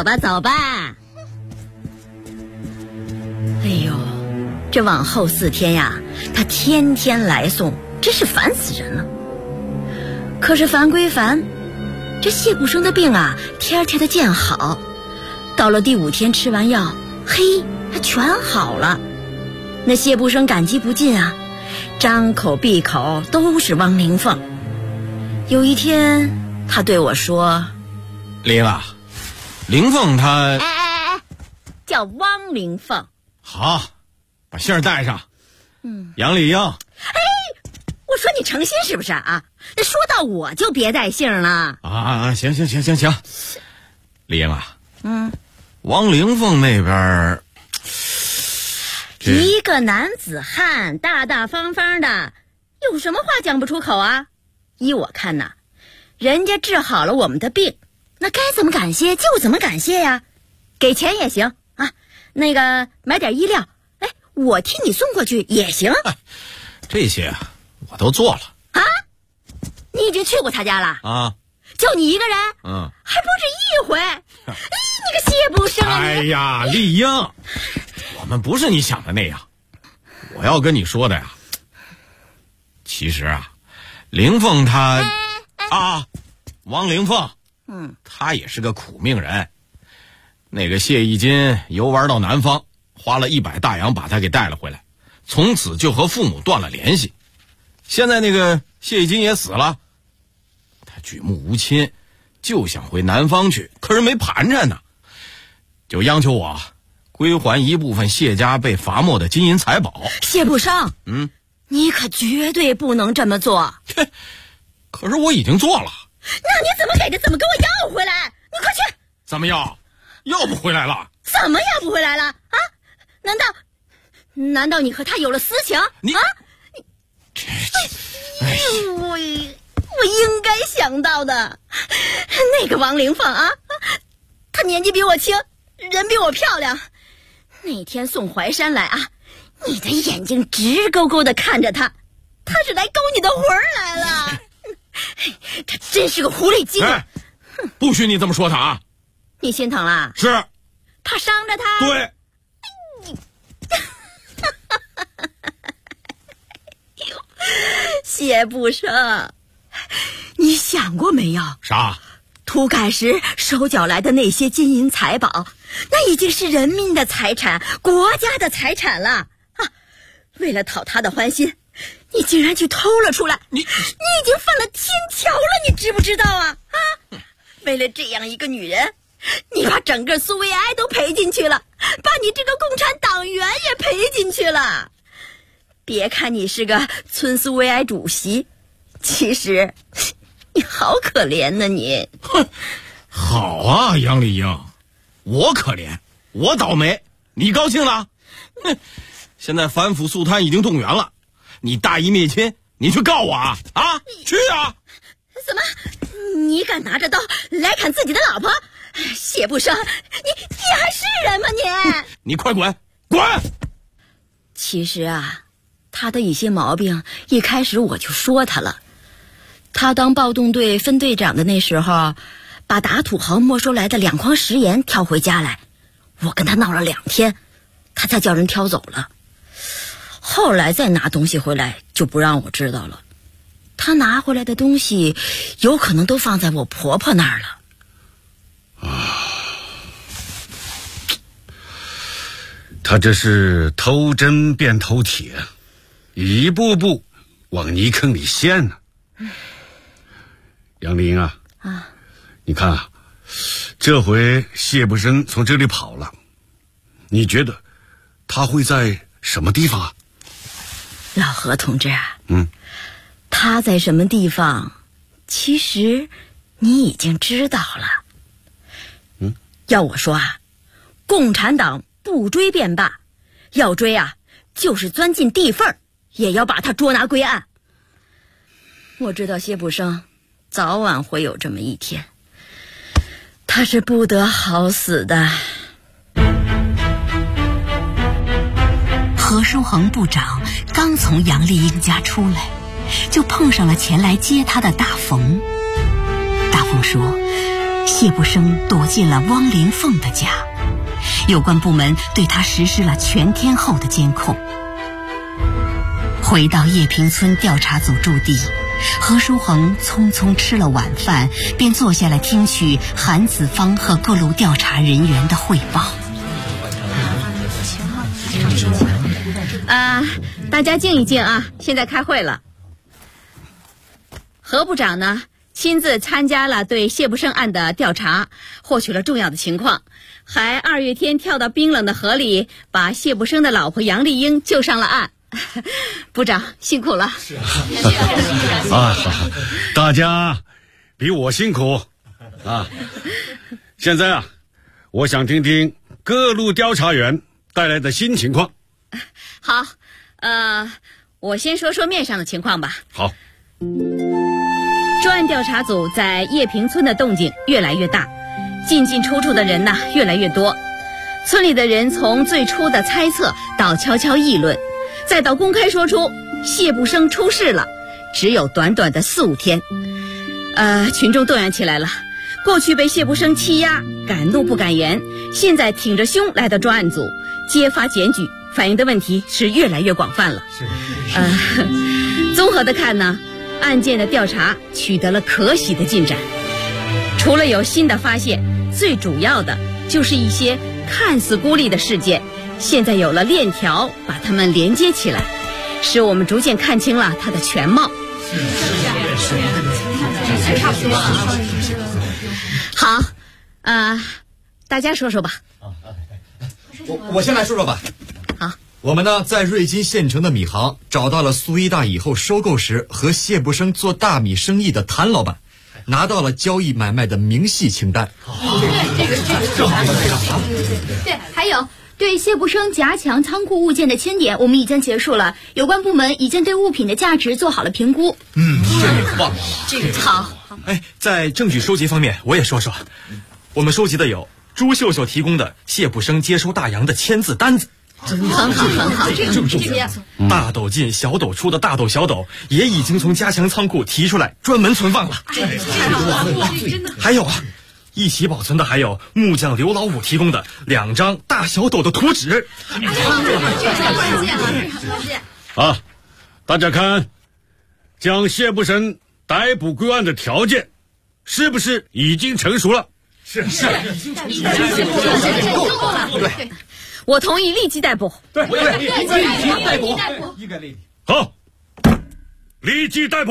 哎呦，这往后4天呀，他天天来送，真是烦死人了。可是烦归烦，这谢不生的病啊，天天的见好。到了第5天吃完药，嘿，他全好了。那谢不生感激不尽啊，张口闭口都是汪灵凤。有一天他对我说： 丽英啊，灵凤她叫汪灵凤。 好，把姓带上。杨丽英。 我说你诚心是不是啊？那说到我就别带姓了。 行。丽英啊，汪灵凤那边一个男子汉，大大方方的，有什么话讲不出口啊？依我看呐，人家治好了我们的病，那该怎么感谢就怎么感谢呀。给钱也行啊，那个买点衣料，我替你送过去也行。 这些我都做了啊。你已经去过他家了啊？ 就你一个人？还不止1回。你个谢不生啊！ 哎呀，丽英，我们不是你想的那样。我要跟你说的呀，其实啊，灵凤她汪灵凤，她也是个苦命人。那个谢义金游玩到南方，花了100大洋把她给带了回来，从此就和父母断了联系。现在那个谢义金也死了，他举目无亲，就想回南方去，可是没盘缠呢，就央求我归还一部分谢家被罚没的金银财宝。 谢不生，你可绝对不能这么做。 可是我已经做了。 那你怎么给的？怎么给我要回来？你快去！ 怎么要不回来了？ 怎么要不回来了啊？难道你和他有了私情？我应该想到的。那个王灵凤啊，她年纪比我轻，人比我漂亮。那天送淮山来啊，你的眼睛直勾勾的看着她，她是来勾你的魂来了。她真是个狐狸精。 不许你这么说她啊！ 你心疼了？ 是。 怕伤着她？ 对。 谢不生，你想过没有？ 啥？ 土改时收缴来的那些金银财宝，那已经是人民的财产，国家的财产了啊！为了讨他的欢心，你竟然去偷了出来，你已经犯了天条了，你知不知道啊？为了这样一个女人，你把整个苏维埃都赔进去了，把你这个共产党员也赔进去了。别看你是个村苏维埃主席， 其实你好可怜呢，你。 哼，好啊，杨丽英，我可怜，我倒霉，你高兴了？哼，现在反腐肃贪已经动员了，你大义灭亲，你去告我啊？啊，去啊！ 怎么，你敢拿着刀来砍自己的老婆？谢不生，你还是人吗你？ 你快滚，滚！ 其实啊，他的一些毛病，一开始我就说他了。他当暴动队分队长的那时候，把打土豪没收来的2筐食盐挑回家来，我跟他闹了2天，他才叫人挑走了。后来再拿东西回来，就不让我知道了。他拿回来的东西，有可能都放在我婆婆那儿了。 他这是偷针变偷铁，一步步往泥坑里陷呢。杨丽英啊，你看啊，这回谢不生从这里跑了，你觉得他会在什么地方啊？ 老何同志啊，他在什么地方，其实你已经知道了。要我说啊，共产党不追便罢，要追啊，就是钻进地缝也要把他捉拿归案。我知道谢不生早晚会有这么一天，他是不得好死的。 何书恒部长刚从杨丽英家出来，就碰上了前来接他的大冯。大冯说，谢不生躲进了汪灵凤的家，有关部门对他实施了全天候的监控。回到叶平村调查组驻地，何书恒匆匆吃了晚饭，便坐下来听取韩子芳和各路调查人员的汇报。 大家静一静啊，现在开会了。何部长呢，亲自参加了对谢不生案的调查，获取了重要的情况，还2月天跳到冰冷的河里，把谢不生的老婆杨丽英救上了岸。部长辛苦了。是啊，大家比我辛苦啊！现在啊，我想听听各路调查员带来的新情况。 好，我先说说面上的情况吧。 好。 专案调查组在叶平村的动静越来越大，进进出出的人呢越来越多。村里的人从最初的猜测到悄悄议论，再到公开说出谢不生出事了，只有短短的4、5天。群众动员起来了，过去被谢不生欺压，敢怒不敢言，现在挺着胸来到专案组，揭发检举，反映的问题是越来越广泛了。综合的看呢，案件的调查取得了可喜的进展。除了有新的发现，最主要的就是一些看似孤立的事件，现在有了链条把它们连接起来，使我们逐渐看清了它的全貌。好，大家说说吧。 我先来说说吧。 好， 我们呢在瑞金县城的米行找到了苏一大以后收购时和谢不生做大米生意的谭老板，拿到了交易买卖的明细清单。 对，还有对谢不生夹强仓库物件的清点，我们已经结束了，有关部门已经对物品的价值做好了评估。 这个棒， 这个好。 在证据收集方面，我也说说，我们收集的有朱秀秀提供的谢不生接收大洋的签字单子。 很好，这个大斗进小斗出的大斗小斗也已经从加强仓库提出来专门存放了。还有一起保存的还有木匠刘老五提供的2张大小斗的图纸。 好，大家看，将谢不生逮捕归案的条件是不是已经成熟了？ 是， 对，我同意立即逮捕。 对，立即逮捕， 应该立即。 好，立即逮捕。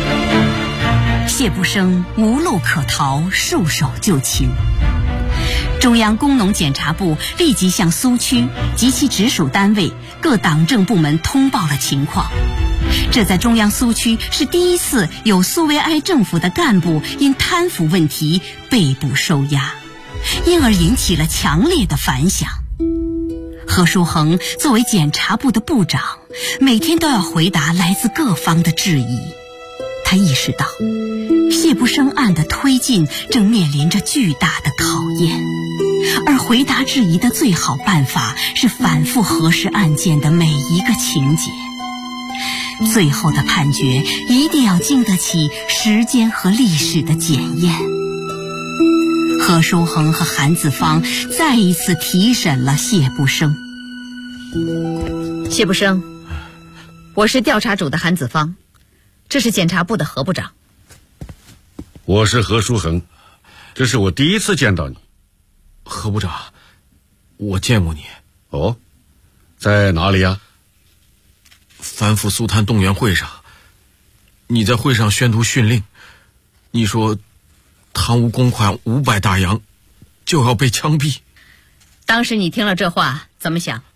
谢不生无路可逃，束手就擒。 中央工农检查部立即向苏区及其直属单位各党政部门通报了情况。这在中央苏区是第一次有苏维埃政府的干部因贪腐问题被捕收押，因而引起了强烈的反响。何书衡作为检察部的部长，每天都要回答来自各方的质疑。他意识到谢不生案的推进正面临着巨大的考验，而回答质疑的最好办法是反复核实案件的每一个情节。最后的判决一定要经得起时间和历史的检验。何书衡和韩子芳再一次提审了谢不生。 谢不生，我是调查组的韩子芳，这是检察部的何部长。 我是何书衡，这是我第一次见到你。 何部长，我见过你。 哦，在哪里呀？ 反腐肃贪动员会上，你在会上宣读训令，你说贪污公款500大洋就要被枪毙。 当时你听了这话怎么想？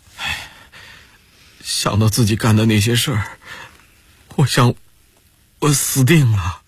想到自己干的那些事儿，我想我死定了。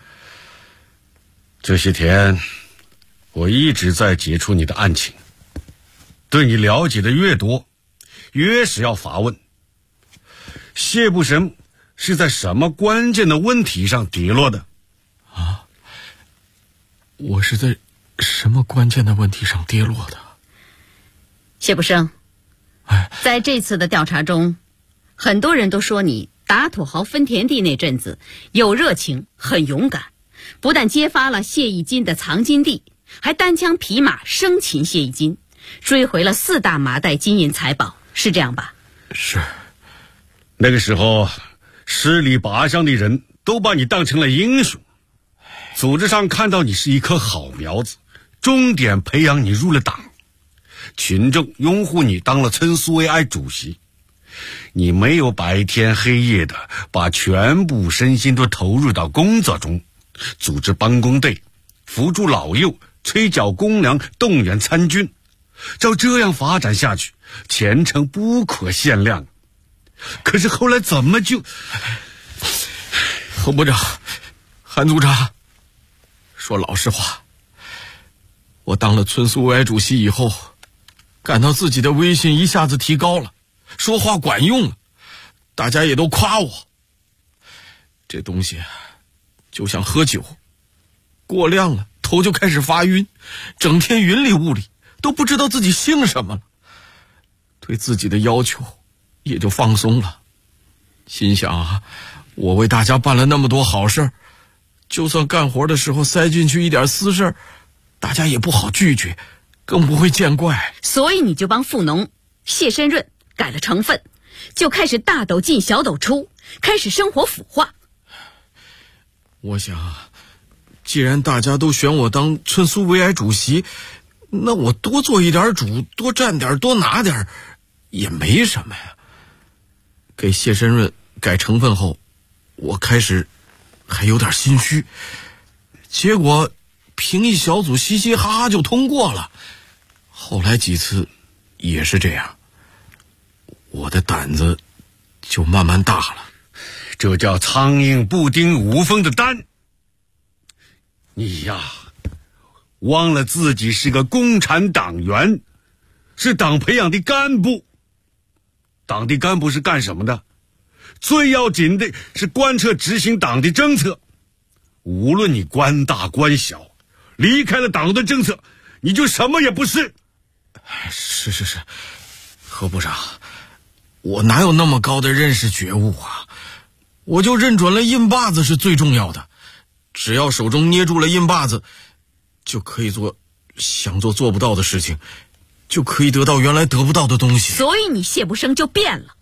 这些天我一直在接触你的案情，对你了解的越多，越是要发问。谢不生是在什么关键的问题上跌落的？ 啊，我是在什么关键的问题上跌落的？ 谢不生，在这次的调查中，很多人都说你打土豪分田地那阵子有热情，很勇敢，不但揭发了谢义金的藏金地，还单枪匹马生擒谢义金，追回了4大麻袋金银财宝，是这样吧？ 是。 那个时候十里八乡的人都把你当成了英雄，组织上看到你是一棵好苗子，重点培养你入了党，群众拥护你当了村苏维埃主席。你没有白天黑夜的把全部身心都投入到工作中，组织帮工队，扶助老幼，催缴公粮，动员参军。照这样发展下去，前程不可限量。可是后来怎么就…… 何部长，韩组长，说老实话，我当了村苏维埃主席以后，感到自己的威信一下子提高了，说话管用了，大家也都夸我。这东西就像喝酒，过量了头就开始发晕，整天云里雾里，都不知道自己姓什么了，对自己的要求也就放松了。心想啊，我为大家办了那么多好事，就算干活的时候塞进去一点私事，大家也不好拒绝，更不会见怪。 所以你就帮富农谢申润改了成分，就开始大斗进小斗出，开始生活腐化。 我想既然大家都选我当村苏维埃主席，那我多做一点主，多占点，多拿点也没什么呀。给谢申润改成分后，我开始还有点心虚，结果评议小组嘻嘻哈哈就通过了。后来几次也是这样，我的胆子就慢慢大了。 这叫苍蝇不叮无缝的蛋。你呀，忘了自己是个共产党员，是党培养的干部。党的干部是干什么的？最要紧的是贯彻执行党的政策。无论你官大官小，离开了党的政策，你就什么也不是。 是，何部长，我哪有那么高的认识觉悟啊？我就认准了印把子是最重要的，只要手中捏住了印把子，就可以做想做不到的事情，就可以得到原来得不到的东西。 所以你谢不生就变了。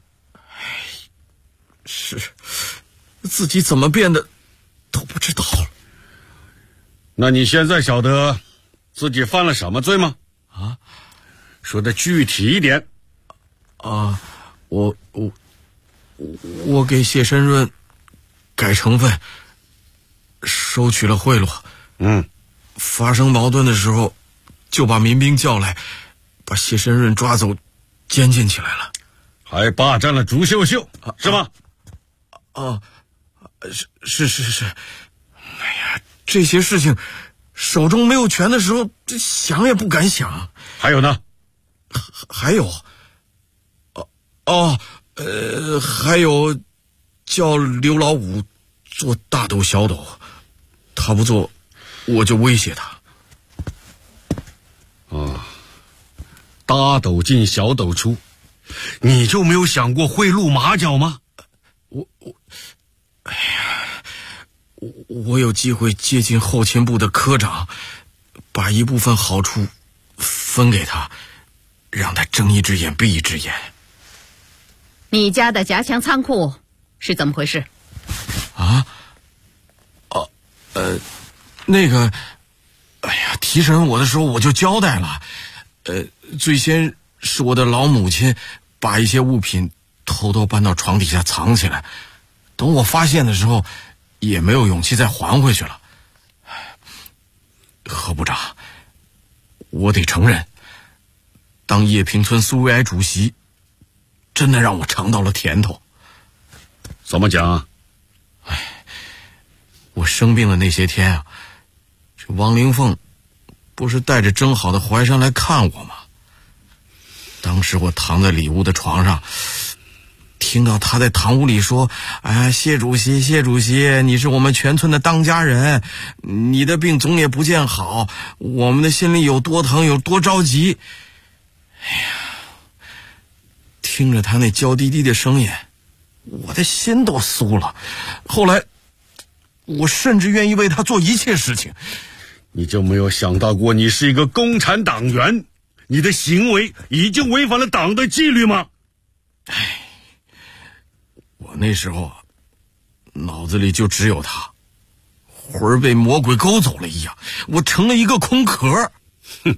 是，自己怎么变的都不知道了。 那你现在晓得自己犯了什么罪吗？ 啊， 说的具体一点。 啊，我给谢申润改成分，收取了贿赂。 发生矛盾的时候就把民兵叫来，把谢申润抓走，监禁起来了， 还霸占了朱秀秀，是吧？ 是。哎呀，这些事情手中没有权的时候，这想也不敢想。 还有呢？ 还有，还有叫刘老五做大斗小斗，他不做，我就威胁他。 大斗进小斗出，你就没有想过会露马脚吗？ 我有机会接近后勤部的科长，把一部分好处分给他，让他睁一只眼闭一只眼。 你家的夹枪仓库是怎么回事？ 那个，哎呀，提审我的时候我就交代了，最先是我的老母亲把一些物品偷偷搬到床底下藏起来，等我发现的时候也没有勇气再还回去了。何部长，我得承认，当叶平村苏维埃主席真的让我尝到了甜头。 怎么讲？ 我生病的那些天啊，这王灵凤不是带着蒸好的淮山来看我吗？当时我躺在里屋的床上，听到他在堂屋里说：“哎，谢主席，你是我们全村的当家人，你的病总也不见好，我们的心里有多疼，有多着急。”哎呀，听着他那娇滴滴的声音，我的心都酥了。后来我甚至愿意为他做一切事情。 你就没有想到过你是一个共产党员，你的行为已经违反了党的纪律吗？ 我那时候脑子里就只有他，魂儿被魔鬼勾走了一样，我成了一个空壳。哼！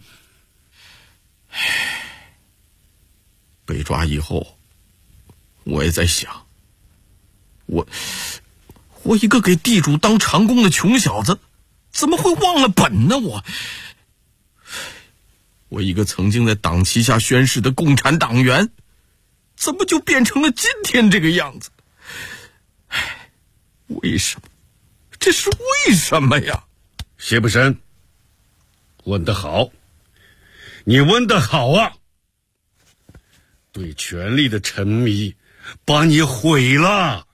被抓以后，我也在想，我一个给地主当长工的穷小子，怎么会忘了本呢？我一个曾经在党旗下宣誓的共产党员，怎么就变成了今天这个样子？为什么？这是为什么呀？ 谢不深，问得好，你问得好啊！对权力的沉迷把你毁了。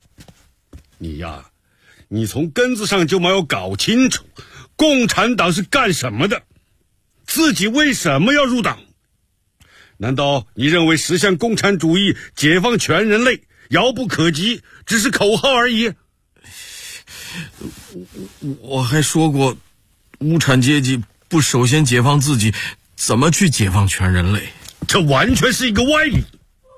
你从根子上就没有搞清楚共产党是干什么的，自己为什么要入党？难道你认为实现共产主义解放全人类遥不可及，只是口号而已？ 我还说过，无产阶级不首先解放自己，怎么去解放全人类？ 这完全是一个歪理。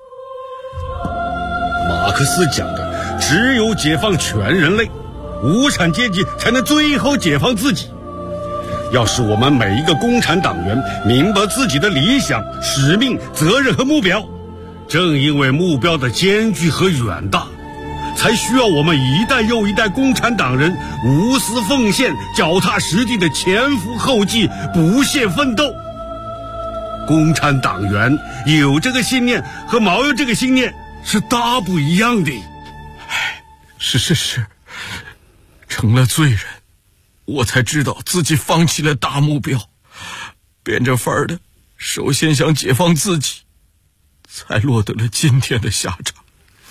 马克思讲的只有解放全人类，无产阶级才能最后解放自己。要是我们每一个共产党员明白自己的理想、使命、责任和目标，正因为目标的艰巨和远大，才需要我们一代又一代共产党人无私奉献、脚踏实地的前赴后继、不懈奋斗。共产党员有这个信念和没有这个信念是大不一样的。 是，成了罪人，我才知道自己放弃了大目标，变着法儿的首先想解放自己，才落得了今天的下场。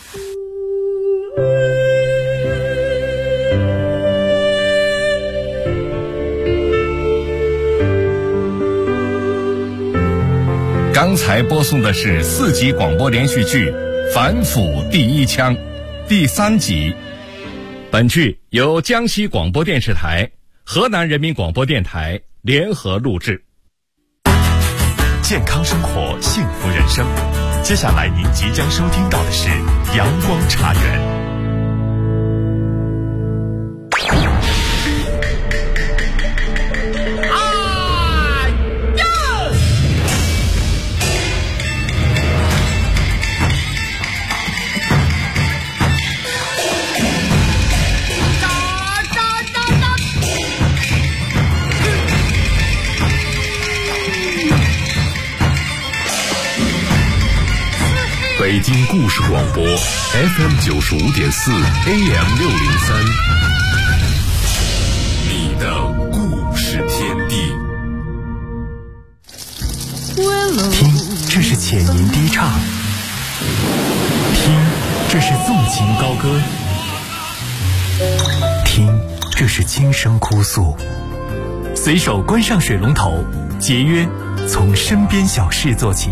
刚才播送的是4集广播连续剧《反腐第一枪》第3集。本剧由江西广播电视台、河南人民广播电台联合录制。 健康生活，幸福人生。接下来您即将收听到的是阳光茶园。 北京故事广播 FM95.4 AM603，你的故事天地。 听，这是浅吟低唱；听，这是纵情高歌；听，这是轻声哭诉。随手关上水龙头，节约从身边小事做起。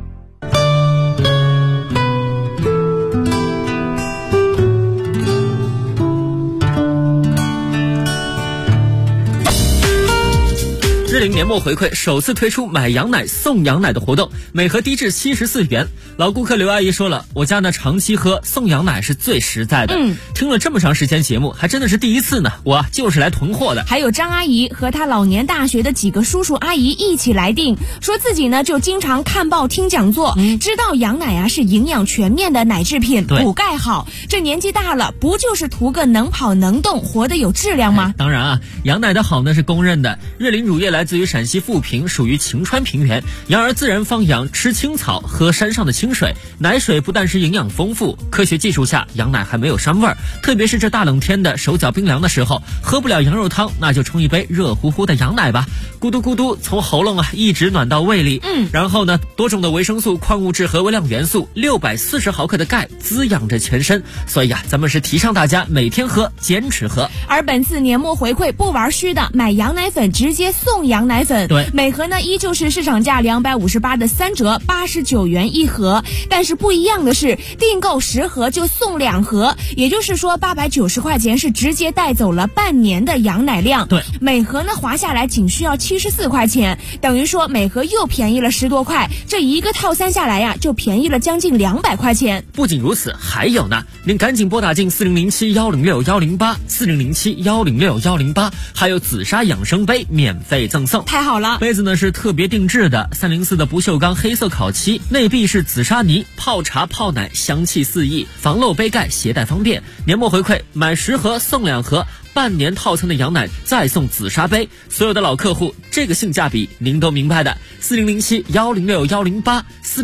日龄年末回馈首次推出买羊奶送羊奶的活动，每盒低至74元。老顾客刘阿姨说了，我家呢长期喝，送羊奶是最实在的。听了这么长时间节目，还真的是第一次呢，我就是来囤货的。 还有张阿姨和她老年大学的几个叔叔阿姨一起来订，说自己呢就经常看报听讲座，知道羊奶啊是营养全面的奶制品，补钙好。这年纪大了，不就是图个能跑能动，活得有质量吗？ 当然啊，羊奶的好呢是公认的。日龄乳业来自于陕西富平，属于晴川平原，羊儿自然放养，吃青草，喝山上的清水，奶水不但是营养丰富，科学技术下羊奶还没有膻味儿。特别是这大冷天的，手脚冰凉的时候，喝不了羊肉汤，那就冲一杯热乎乎的羊奶吧，咕嘟咕嘟从喉咙啊一直暖到胃里。然后呢，多种的维生素、矿物质和微量元素，640毫克的钙滋养着全身。所以啊，咱们是提倡大家每天喝，坚持喝。 而本次年末回馈不玩虚的，买羊奶粉直接送羊奶粉。 对， 每盒呢依旧是市场价258的3折，89元一盒。但是不一样的是，订购10盒就送2盒，也就是说890块钱是直接带走了半年的羊奶量。 对， 每盒呢划下来仅需要74块钱，等于说每盒又便宜了10多块，这一个套餐下来呀，就便宜了将近200块钱。 不仅如此，还有呢，您赶紧拨打进4007-106-108 4007-106-108，还有紫砂养生杯免费赠送。 太好了， 杯子呢是特别定制的，304的不锈钢黑色烤漆，内壁是紫砂泥，泡茶泡奶香气四溢，防漏杯盖，携带方便。年末回馈，买10盒送2盒，半年套餐的羊奶再送紫砂杯。所有的老客户，这个性价比您都明白的。4007-106-108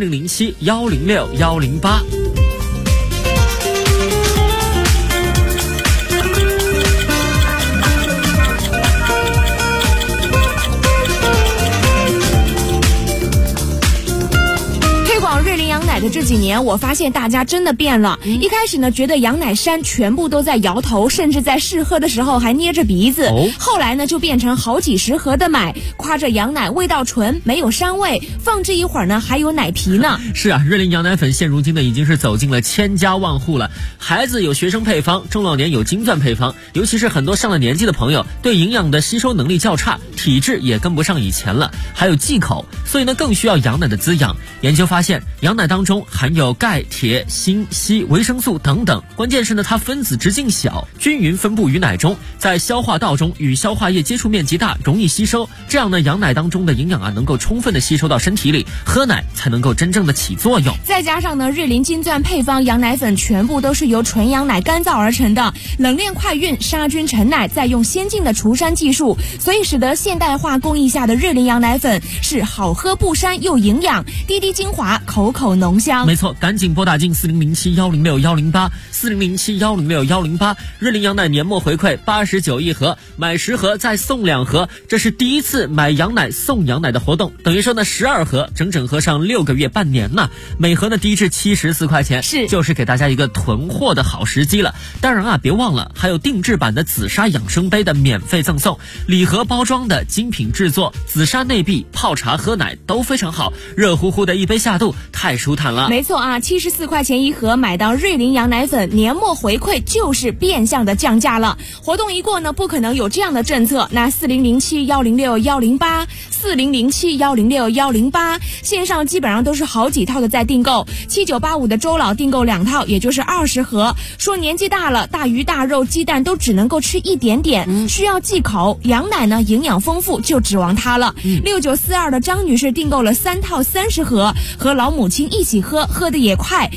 4007-106-108。 的这几年，我发现大家真的变了。一开始呢，觉得羊奶山全部都在摇头，甚至在试喝的时候还捏着鼻子。后来呢，就变成好几10盒的买，夸着羊奶味道纯，没有膻味，放置一会儿呢还有奶皮呢。 是啊，日龄羊奶粉现如今呢已经是走进了千家万户了。孩子有学生配方，中老年有金钻配方，尤其是很多上了年纪的朋友，对营养的吸收能力较差，体质也跟不上以前了，还有忌口，所以呢更需要羊奶的滋养。研究发现，羊奶当中含有钙、铁、锌、硒、维生素等等，关键是呢它分子直径小，均匀分布于奶中，在消化道中与消化液接触面积大，容易吸收。这样呢羊奶当中的营养啊能够充分的吸收到身体里，喝奶才能够真正的起作用。 再加上呢日龄金钻配方羊奶粉全部都是由纯羊奶干燥而成的，冷链快运，杀菌陈奶，再用先进的除膻技术，所以使得现代化工艺下的日龄羊奶粉是好喝不膻又营养，滴滴精华，口口浓香。 没错，赶紧拨打进4007-106-108 4007-106-108，日龄羊奶年末回馈89一盒，买10盒再送2盒，这是第一次买羊奶送羊奶的活动，等于说呢12盒整整喝上6个月半年呢，每盒呢低至74块钱，就是给大家一个囤货的好时机了。当然啊，别忘了还有定制版的紫砂养生杯的免费赠送，礼盒包装的精品制作，紫砂内壁泡茶喝奶都非常好，热乎乎的一杯下肚，太舒坦了。 没错啊，74块钱一盒，买到瑞麟羊奶粉，年末回馈就是变相的降价了。活动一过呢，不可能有这样的政策。那4007-106-108 4007-106-108，线上基本上都是好几套的在订购，7985的周老订购2套，也就是20盒。说年纪大了，大鱼大肉鸡蛋都只能够吃一点点，需要忌口。羊奶呢营养丰富，就指望它了。6942的张女士订购了3套30盒，和老母亲一起喝，喝得也快。